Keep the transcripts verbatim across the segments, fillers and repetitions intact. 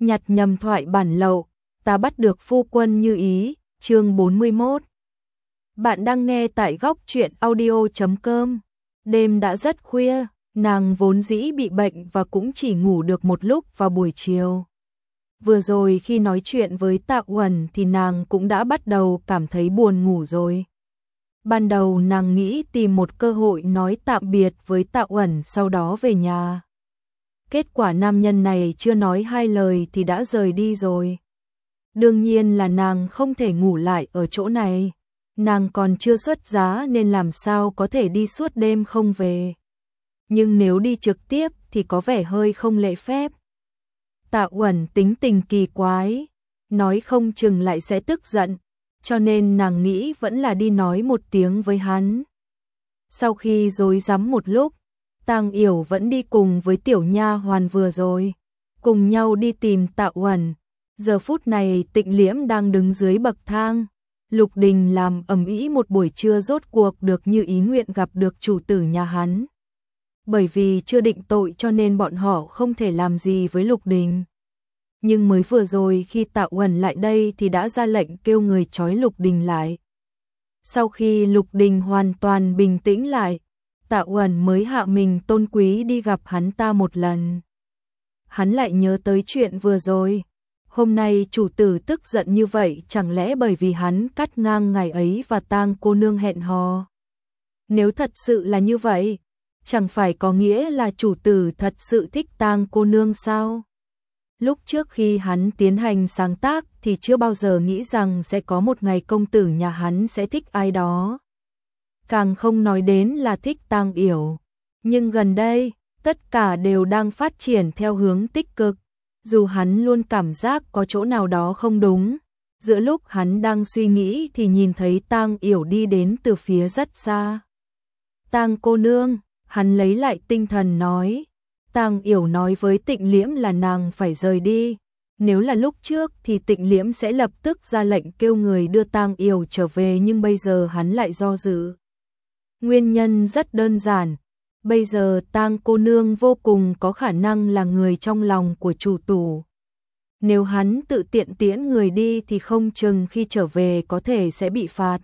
nhặt nhầm thoại bản lậu, ta bắt được phu quân như ý, chương bốn mươi mốt. Bạn đang nghe tại góc truyện audio chấm com. Đêm đã rất khuya, nàng vốn dĩ bị bệnh và cũng chỉ ngủ được một lúc vào buổi chiều. Vừa rồi khi nói chuyện với Tạ Uẩn thì nàng cũng đã bắt đầu cảm thấy buồn ngủ rồi. Ban đầu nàng nghĩ tìm một cơ hội nói tạm biệt với Tạ Uẩn sau đó về nhà. Kết quả nam nhân này chưa nói hai lời thì đã rời đi rồi. Đương nhiên là nàng không thể ngủ lại ở chỗ này. Nàng còn chưa xuất giá nên làm sao có thể đi suốt đêm không về. Nhưng nếu đi trực tiếp thì có vẻ hơi không lễ phép. Tạ Uẩn tính tình kỳ quái, nói không chừng lại sẽ tức giận, cho nên nàng nghĩ vẫn là đi nói một tiếng với hắn. Sau khi rối rắm một lúc, Tang Yểu vẫn đi cùng với tiểu nha hoàn vừa rồi, cùng nhau đi tìm Tạ Uẩn. Giờ phút này Tịnh Liễm đang đứng dưới bậc thang. Lục Đình làm ầm ĩ một buổi trưa rốt cuộc được như ý nguyện gặp được chủ tử nhà hắn. Bởi vì chưa định tội cho nên bọn họ không thể làm gì với Lục Đình. Nhưng mới vừa rồi khi Tạ Uẩn lại đây thì đã ra lệnh kêu người trói Lục Đình lại. Sau khi Lục Đình hoàn toàn bình tĩnh lại, Tạ Uẩn mới hạ mình tôn quý đi gặp hắn ta một lần. Hắn lại nhớ tới chuyện vừa rồi. Hôm nay chủ tử tức giận như vậy chẳng lẽ bởi vì hắn cắt ngang ngày ấy và Tang cô nương hẹn hò. Nếu thật sự là như vậy, chẳng phải có nghĩa là chủ tử thật sự thích Tang cô nương sao? Lúc trước khi hắn tiến hành sáng tác thì chưa bao giờ nghĩ rằng sẽ có một ngày công tử nhà hắn sẽ thích ai đó. Càng không nói đến là thích Tang Yểu. Nhưng gần đây, tất cả đều đang phát triển theo hướng tích cực. Dù hắn luôn cảm giác có chỗ nào đó không đúng, giữa lúc hắn đang suy nghĩ thì nhìn thấy Tang Yểu đi đến từ phía rất xa. Tang cô nương, hắn lấy lại tinh thần nói. Tang Yểu nói với Tịnh Liễm là nàng phải rời đi. Nếu là lúc trước thì Tịnh Liễm sẽ lập tức ra lệnh kêu người đưa Tang Yểu trở về, nhưng bây giờ hắn lại do dự. Nguyên nhân rất đơn giản. Bây giờ Tang cô nương vô cùng có khả năng là người trong lòng của chủ tử. Nếu hắn tự tiện tiễn người đi thì không chừng khi trở về có thể sẽ bị phạt.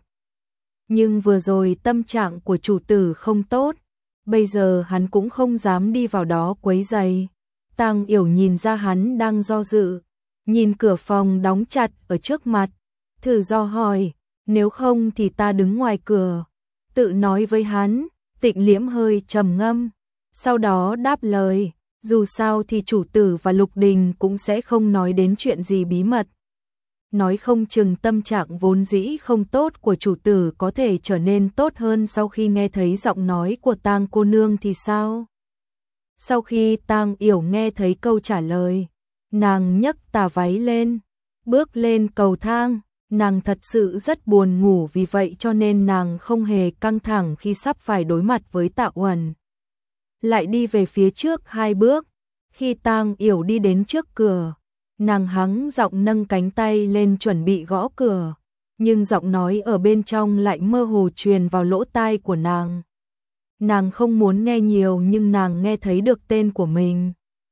Nhưng vừa rồi tâm trạng của chủ tử không tốt, bây giờ hắn cũng không dám đi vào đó quấy rầy. Tang Yểu nhìn ra hắn đang do dự, nhìn cửa phòng đóng chặt ở trước mặt, thử do hỏi, nếu không thì ta đứng ngoài cửa. Tự nói với hắn. Tịnh Liễm hơi trầm ngâm, sau đó đáp lời, dù sao thì chủ tử và Lục Đình cũng sẽ không nói đến chuyện gì bí mật. Nói không chừng tâm trạng vốn dĩ không tốt của chủ tử có thể trở nên tốt hơn sau khi nghe thấy giọng nói của Tang cô nương thì sao? Sau khi Tang Yểu nghe thấy câu trả lời, nàng nhấc tà váy lên, bước lên cầu thang. Nàng thật sự rất buồn ngủ, vì vậy cho nên nàng không hề căng thẳng khi sắp phải đối mặt với Tạ Uẩn. Lại đi về phía trước hai bước, khi Tang Yểu đi đến trước cửa, nàng hắng giọng nâng cánh tay lên chuẩn bị gõ cửa, nhưng giọng nói ở bên trong lại mơ hồ truyền vào lỗ tai của nàng. Nàng không muốn nghe nhiều nhưng nàng nghe thấy được tên của mình.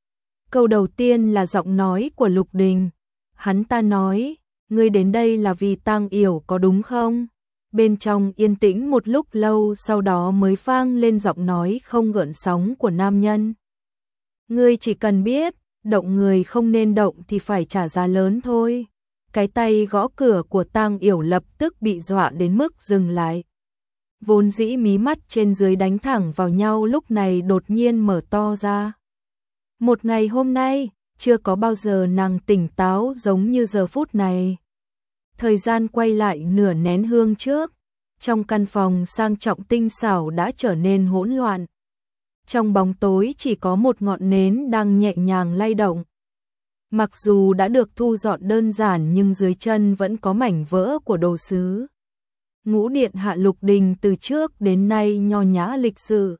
Câu đầu tiên là giọng nói của Lục Đình. Hắn ta nói, ngươi đến đây là vì Tang Yểu có đúng không? Bên trong yên tĩnh một lúc lâu, sau đó mới vang lên giọng nói không gợn sóng của nam nhân. Ngươi chỉ cần biết, động người không nên động thì phải trả giá lớn thôi. Cái tay gõ cửa của Tang Yểu lập tức bị dọa đến mức dừng lại. Vốn dĩ mí mắt trên dưới đánh thẳng vào nhau lúc này đột nhiên mở to ra. Một ngày hôm nay, chưa có bao giờ nàng tỉnh táo giống như giờ phút này. Thời gian quay lại nửa nén hương trước, trong căn phòng sang trọng tinh xảo đã trở nên hỗn loạn. Trong bóng tối chỉ có một ngọn nến đang nhẹ nhàng lay động. Mặc dù đã được thu dọn đơn giản nhưng dưới chân vẫn có mảnh vỡ của đồ sứ. Ngũ điện hạ Lục Đình từ trước đến nay nho nhã lịch sự,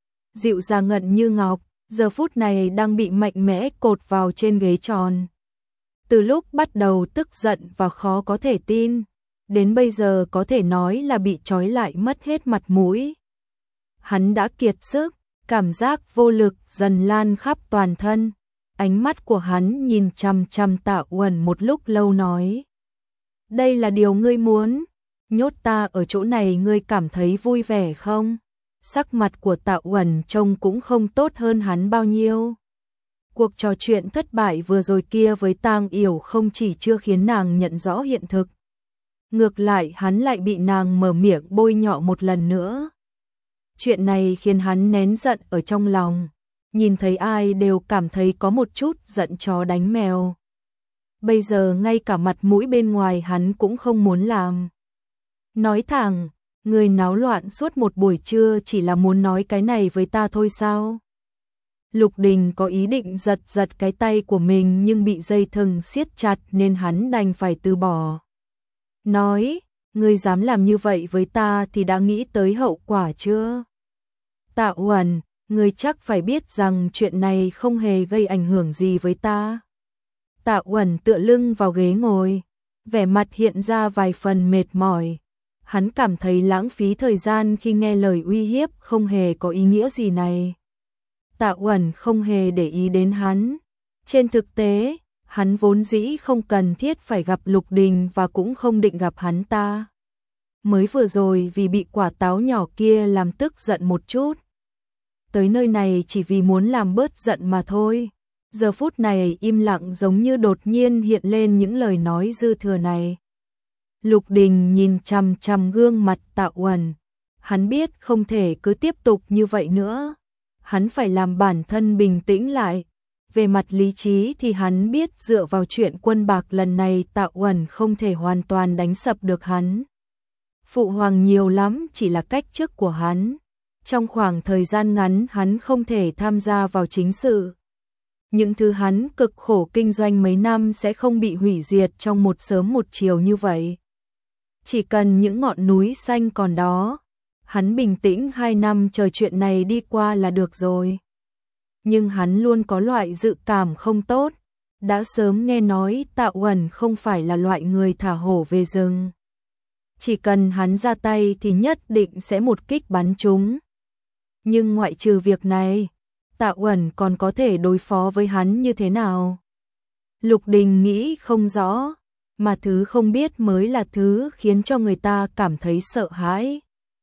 dịu dàng ngận như ngọc, giờ phút này đang bị mạnh mẽ cột vào trên ghế tròn. Từ lúc bắt đầu tức giận và khó có thể tin, đến bây giờ có thể nói là bị trói lại mất hết mặt mũi. Hắn đã kiệt sức, cảm giác vô lực dần lan khắp toàn thân. Ánh mắt của hắn nhìn chằm chằm Tạ Uẩn một lúc lâu nói. Đây là điều ngươi muốn, nhốt ta ở chỗ này ngươi cảm thấy vui vẻ không? Sắc mặt của Tạ Uẩn trông cũng không tốt hơn hắn bao nhiêu. Cuộc trò chuyện thất bại vừa rồi kia với Tang Yểu không chỉ chưa khiến nàng nhận rõ hiện thực. Ngược lại hắn lại bị nàng mở miệng bôi nhọ một lần nữa. Chuyện này khiến hắn nén giận ở trong lòng. Nhìn thấy ai đều cảm thấy có một chút giận chó đánh mèo. Bây giờ ngay cả mặt mũi bên ngoài hắn cũng không muốn làm. Nói thẳng, người náo loạn suốt một buổi trưa chỉ là muốn nói cái này với ta thôi sao? Lục Đình có ý định giật giật cái tay của mình nhưng bị dây thừng siết chặt nên hắn đành phải từ bỏ. Nói, ngươi dám làm như vậy với ta thì đã nghĩ tới hậu quả chưa? Tạ Uẩn, ngươi chắc phải biết rằng chuyện này không hề gây ảnh hưởng gì với ta. Tạ Uẩn tựa lưng vào ghế ngồi, vẻ mặt hiện ra vài phần mệt mỏi. Hắn cảm thấy lãng phí thời gian khi nghe lời uy hiếp không hề có ý nghĩa gì này. Tạ Uẩn không hề để ý đến hắn. Trên thực tế, hắn vốn dĩ không cần thiết phải gặp Lục Đình và cũng không định gặp hắn ta. Mới vừa rồi vì bị quả táo nhỏ kia làm tức giận một chút. Tới nơi này chỉ vì muốn làm bớt giận mà thôi. Giờ phút này im lặng giống như đột nhiên hiện lên những lời nói dư thừa này. Lục Đình nhìn chằm chằm gương mặt Tạ Uẩn. Hắn biết không thể cứ tiếp tục như vậy nữa. Hắn phải làm bản thân bình tĩnh lại. Về mặt lý trí thì hắn biết dựa vào chuyện quân bạc lần này Tạ Uẩn không thể hoàn toàn đánh sập được hắn. Phụ hoàng nhiều lắm chỉ là cách chức của hắn. Trong khoảng thời gian ngắn hắn không thể tham gia vào chính sự. Những thứ hắn cực khổ kinh doanh mấy năm sẽ không bị hủy diệt trong một sớm một chiều như vậy. Chỉ cần những ngọn núi xanh còn đó, hắn bình tĩnh hai năm chờ chuyện này đi qua là được rồi. Nhưng hắn luôn có loại dự cảm không tốt, đã sớm nghe nói Tạ Uẩn không phải là loại người thả hổ về rừng. Chỉ cần hắn ra tay thì nhất định sẽ một kích bắn trúng. Nhưng ngoại trừ việc này, Tạ Uẩn còn có thể đối phó với hắn như thế nào? Lục Đình nghĩ không rõ, mà thứ không biết mới là thứ khiến cho người ta cảm thấy sợ hãi.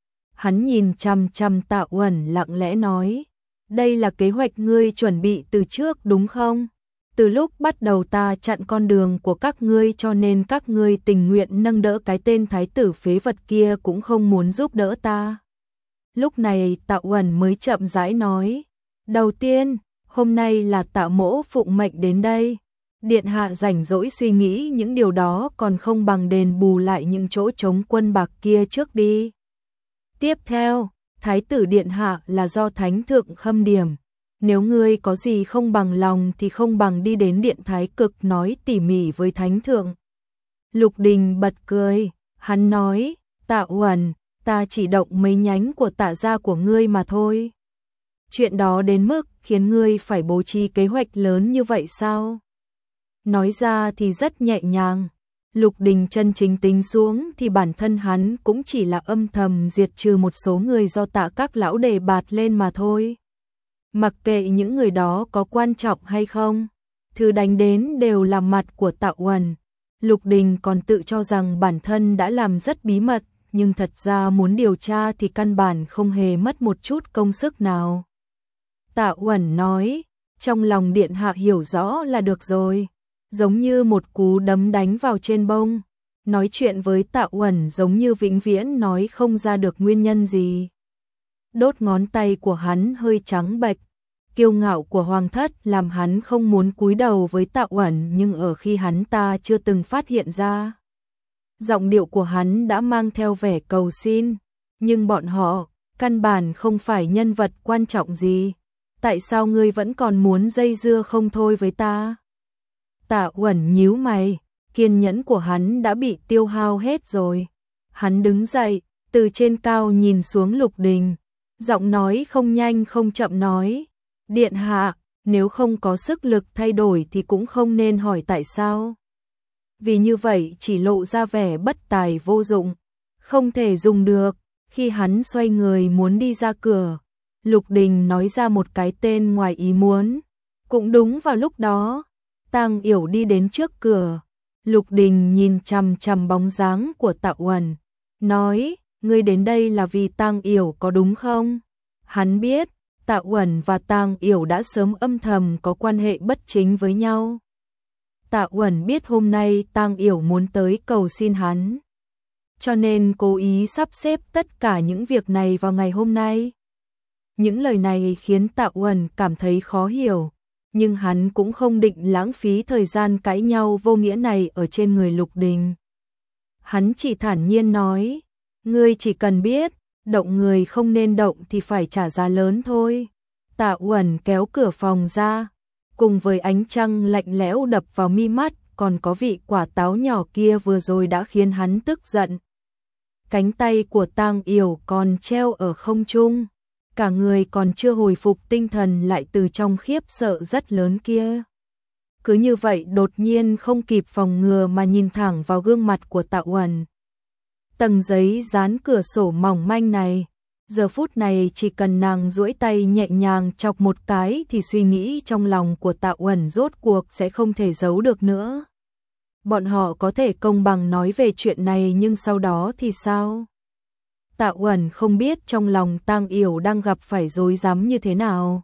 Hắn nhìn chằm chằm Tạ Uẩn lặng lẽ nói, đây là kế hoạch ngươi chuẩn bị từ trước đúng không? Từ lúc bắt đầu ta chặn con đường của các ngươi cho nên các ngươi tình nguyện nâng đỡ cái tên thái tử phế vật kia cũng không muốn giúp đỡ ta. Lúc này Tạ Uẩn mới chậm rãi nói, đầu tiên, hôm nay là Tạ mỗ phụng mệnh đến đây. Điện hạ rảnh rỗi suy nghĩ những điều đó còn không bằng đền bù lại những chỗ trống quân bạc kia trước đi. Tiếp theo, Thái tử điện hạ là do Thánh thượng khâm điểm. Nếu ngươi có gì không bằng lòng thì không bằng đi đến điện Thái cực nói tỉ mỉ với Thánh thượng. Lục Đình bật cười, hắn nói, Tạ Uẩn, ta chỉ động mấy nhánh của Tạ gia của ngươi mà thôi. Chuyện đó đến mức khiến ngươi phải bố trí kế hoạch lớn như vậy sao? Nói ra thì rất nhẹ nhàng. Lục Đình chân chính tính xuống thì bản thân hắn cũng chỉ là âm thầm diệt trừ một số người do Tạ các lão đề bạt lên mà thôi. Mặc kệ những người đó có quan trọng hay không, thứ đánh đến đều là mặt của Tạ Uẩn. Lục Đình còn tự cho rằng bản thân đã làm rất bí mật, nhưng thật ra muốn điều tra thì căn bản không hề mất một chút công sức nào. Tạ Uẩn nói, trong lòng điện hạ hiểu rõ là được rồi. Giống như một cú đấm đánh vào trên bông. Nói chuyện với Tạ Uẩn giống như vĩnh viễn nói không ra được nguyên nhân gì. Đốt ngón tay của hắn hơi trắng bệch. Kiêu ngạo của hoàng thất làm hắn không muốn cúi đầu với Tạ Uẩn, nhưng ở khi hắn ta chưa từng phát hiện ra. Giọng điệu của hắn đã mang theo vẻ cầu xin. Nhưng bọn họ, căn bản không phải nhân vật quan trọng gì. Tại sao ngươi vẫn còn muốn dây dưa không thôi với ta? Tạ Uẩn nhíu mày, kiên nhẫn của hắn đã bị tiêu hao hết rồi. Hắn đứng dậy, từ trên cao nhìn xuống Lục Đình, giọng nói không nhanh không chậm nói, điện hạ, nếu không có sức lực thay đổi thì cũng không nên hỏi tại sao. Vì như vậy chỉ lộ ra vẻ bất tài vô dụng, không thể dùng được. Khi hắn xoay người muốn đi ra cửa, Lục Đình nói ra một cái tên ngoài ý muốn. Cũng đúng vào lúc đó, Tang Yểu đi đến trước cửa. Lục Đình nhìn chằm chằm bóng dáng của Tạ Uẩn, nói, ngươi đến đây là vì Tang Yểu có đúng không? Hắn biết, Tạ Uẩn và Tang Yểu đã sớm âm thầm có quan hệ bất chính với nhau. Tạ Uẩn biết hôm nay Tang Yểu muốn tới cầu xin hắn, cho nên cố ý sắp xếp tất cả những việc này vào ngày hôm nay. Những lời này khiến Tạ Uẩn cảm thấy khó hiểu, nhưng hắn cũng không định lãng phí thời gian cãi nhau vô nghĩa này ở trên người Lục Đình. Hắn chỉ thản nhiên nói, ngươi chỉ cần biết, động người không nên động thì phải trả giá lớn thôi. Tạ Uẩn kéo cửa phòng ra, cùng với ánh trăng lạnh lẽo đập vào mi mắt, còn có vị quả táo nhỏ kia vừa rồi đã khiến hắn tức giận. Cánh tay của Tang Yểu còn treo ở không trung, cả người còn chưa hồi phục tinh thần lại từ trong khiếp sợ rất lớn kia. Cứ như vậy đột nhiên không kịp phòng ngừa mà nhìn thẳng vào gương mặt của Tạ Uẩn. Tầng giấy dán cửa sổ mỏng manh này, giờ phút này chỉ cần nàng duỗi tay nhẹ nhàng chọc một cái thì suy nghĩ trong lòng của Tạ Uẩn rốt cuộc sẽ không thể giấu được nữa. Bọn họ có thể công bằng nói về chuyện này nhưng sau đó thì sao? Tạ Uẩn không biết trong lòng Tang Yểu đang gặp phải rối rắm như thế nào.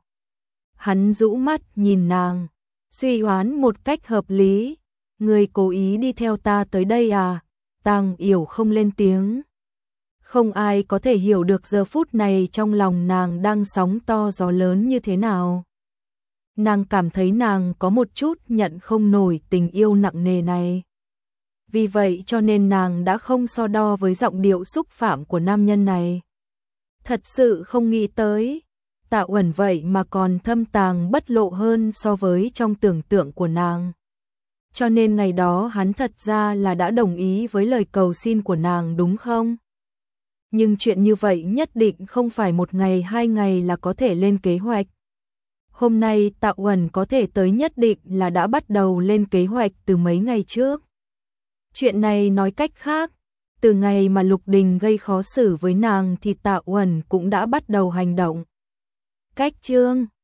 Hắn rũ mắt nhìn nàng, suy đoán một cách hợp lý, ngươi cố ý đi theo ta tới đây à? Tang Yểu không lên tiếng. Không ai có thể hiểu được giờ phút này trong lòng nàng đang sóng to gió lớn như thế nào. Nàng cảm thấy nàng có một chút nhận không nổi tình yêu nặng nề này. Vì vậy cho nên nàng đã không so đo với giọng điệu xúc phạm của nam nhân này. Thật sự không nghĩ tới, Tạ Uẩn vậy mà còn thâm tàng bất lộ hơn so với trong tưởng tượng của nàng. Cho nên ngày đó hắn thật ra là đã đồng ý với lời cầu xin của nàng đúng không? Nhưng chuyện như vậy nhất định không phải một ngày hai ngày là có thể lên kế hoạch. Hôm nay Tạ Uẩn có thể tới nhất định là đã bắt đầu lên kế hoạch từ mấy ngày trước. Chuyện này nói cách khác, từ ngày mà Lục Đình gây khó xử với nàng thì Tạ Uẩn cũng đã bắt đầu hành động. Cách chương